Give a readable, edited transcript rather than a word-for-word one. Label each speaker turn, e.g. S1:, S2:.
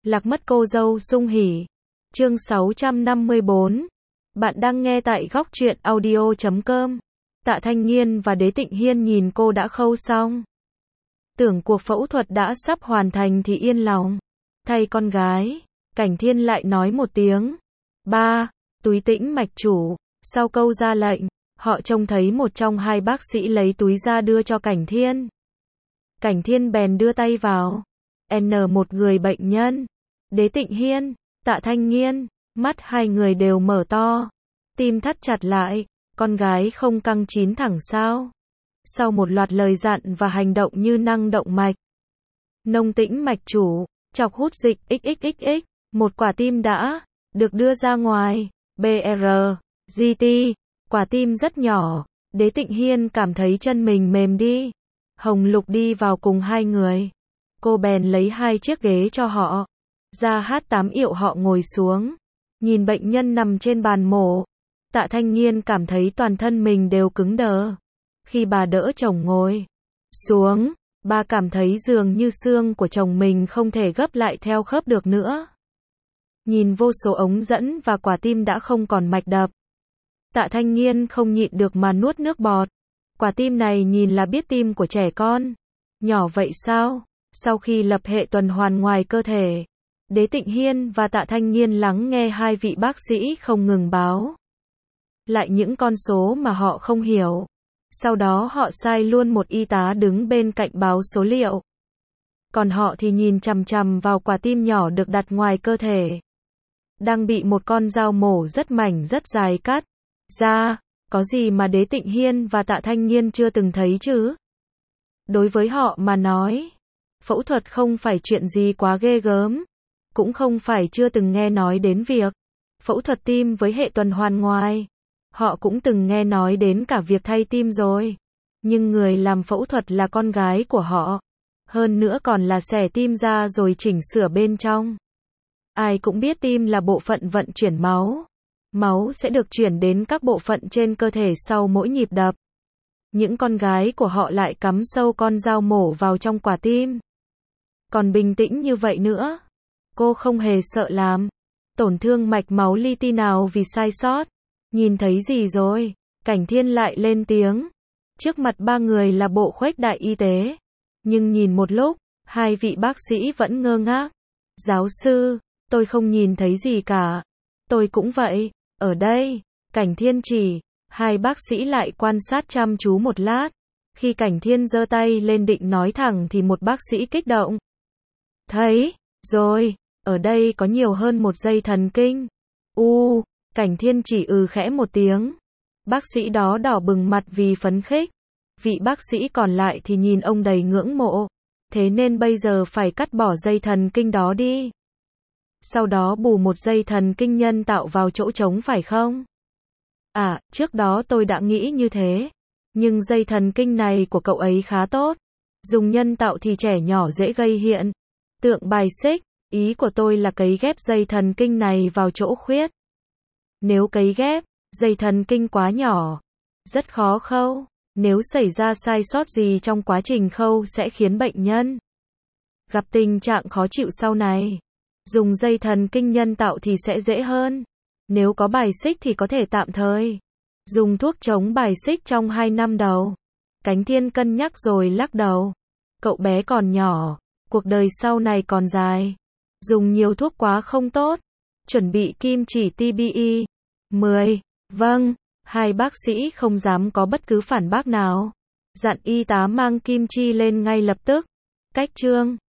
S1: Lạc mất cô dâu sung hỉ. Chương 654. Bạn đang nghe tại góc truyện audio.com. Tạ Thanh Nghiên và Đế Tịnh Hiên nhìn cô đã khâu xong. Tưởng cuộc phẫu thuật đã sắp hoàn thành thì yên lòng. Thay con gái, Cảnh Thiên lại nói một tiếng. Ba, túi tĩnh mạch chủ. Sau câu ra lệnh, họ trông thấy một trong hai bác sĩ lấy túi ra đưa cho Cảnh Thiên. Cảnh Thiên bèn đưa tay vào. Một người bệnh nhân. Đế Tịnh Hiên, Tạ Thanh Nghiên, mắt hai người đều mở to. Tim thắt chặt lại, con gái không căng chín thẳng sao. Sau một loạt lời dặn và hành động như năng động mạch. Nông tĩnh mạch chủ, chọc hút dịch XXXX, một quả tim đã được đưa ra ngoài. BR, GT, quả tim rất nhỏ. Đế Tịnh Hiên cảm thấy chân mình mềm đi. Hồng Lục đi vào cùng hai người. Cô bèn lấy hai chiếc ghế cho họ. Ra H8 yệu họ ngồi xuống. Nhìn bệnh nhân nằm trên bàn mổ. Tạ Thanh Nghiên cảm thấy toàn thân mình đều cứng đờ. Khi bà đỡ chồng ngồi xuống, bà cảm thấy dường như xương của chồng mình không thể gấp lại theo khớp được nữa. Nhìn vô số ống dẫn và quả tim đã không còn mạch đập. Tạ Thanh Nghiên không nhịn được mà nuốt nước bọt. Quả tim này nhìn là biết tim của trẻ con. Nhỏ vậy sao? Sau khi lập hệ tuần hoàn ngoài cơ thể, Đế Tịnh Hiên và Tạ Thanh Nghiên lắng nghe hai vị bác sĩ không ngừng báo lại những con số mà họ không hiểu. Sau đó họ sai luôn một y tá đứng bên cạnh báo số liệu. Còn họ thì nhìn chằm chằm vào quả tim nhỏ được đặt ngoài cơ thể. Đang bị một con dao mổ rất mảnh rất dài cắt ra. Có gì mà Đế Tịnh Hiên và Tạ Thanh Nghiên chưa từng thấy chứ? Đối với họ mà nói, phẫu thuật không phải chuyện gì quá ghê gớm. Cũng không phải chưa từng nghe nói đến việc phẫu thuật tim với hệ tuần hoàn ngoài. Họ cũng từng nghe nói đến cả việc thay tim rồi. Nhưng người làm phẫu thuật là con gái của họ. Hơn nữa còn là xẻ tim ra rồi chỉnh sửa bên trong. Ai cũng biết tim là bộ phận vận chuyển máu. Máu sẽ được chuyển đến các bộ phận trên cơ thể sau mỗi nhịp đập. Những con gái của họ lại cắm sâu con dao mổ vào trong quả tim. Còn bình tĩnh như vậy nữa. Cô không hề sợ làm tổn thương mạch máu li ti nào vì sai sót. Nhìn thấy gì rồi? Cảnh Thiên lại lên tiếng. Trước mặt ba người là bộ khuếch đại y tế. Nhưng nhìn một lúc, hai vị bác sĩ vẫn ngơ ngác. Giáo sư, tôi không nhìn thấy gì cả. Tôi cũng vậy. Ở đây, Cảnh Thiên chỉ. Hai bác sĩ lại quan sát chăm chú một lát. Khi Cảnh Thiên giơ tay lên định nói thẳng thì một bác sĩ kích động. Thấy rồi, ở đây có nhiều hơn một dây thần kinh. Cảnh Thiên chỉ khẽ một tiếng. Bác sĩ đó đỏ bừng mặt vì phấn khích. Vị bác sĩ còn lại thì nhìn ông đầy ngưỡng mộ. Thế nên bây giờ phải cắt bỏ dây thần kinh đó đi. Sau đó bù một dây thần kinh nhân tạo vào chỗ trống phải không? Trước đó tôi đã nghĩ như thế. Nhưng dây thần kinh này của cậu ấy khá tốt. Dùng nhân tạo thì trẻ nhỏ dễ gây hiện tượng bài xích. Ý của tôi là cấy ghép dây thần kinh này vào chỗ khuyết. Nếu cấy ghép dây thần kinh quá nhỏ, rất khó khâu. Nếu xảy ra sai sót gì trong quá trình khâu sẽ khiến bệnh nhân gặp tình trạng khó chịu sau này. Dùng dây thần kinh nhân tạo thì sẽ dễ hơn. Nếu có bài xích thì có thể tạm thời dùng thuốc chống bài xích trong 2 năm đầu. Cảnh Thiên cân nhắc rồi lắc đầu. Cậu bé còn nhỏ, cuộc đời sau này còn dài. Dùng nhiều thuốc quá không tốt. Chuẩn bị kim chỉ TBE. 10. Vâng. Hai bác sĩ không dám có bất cứ phản bác nào. Dặn y tá mang kim chi lên ngay lập tức. Cách chương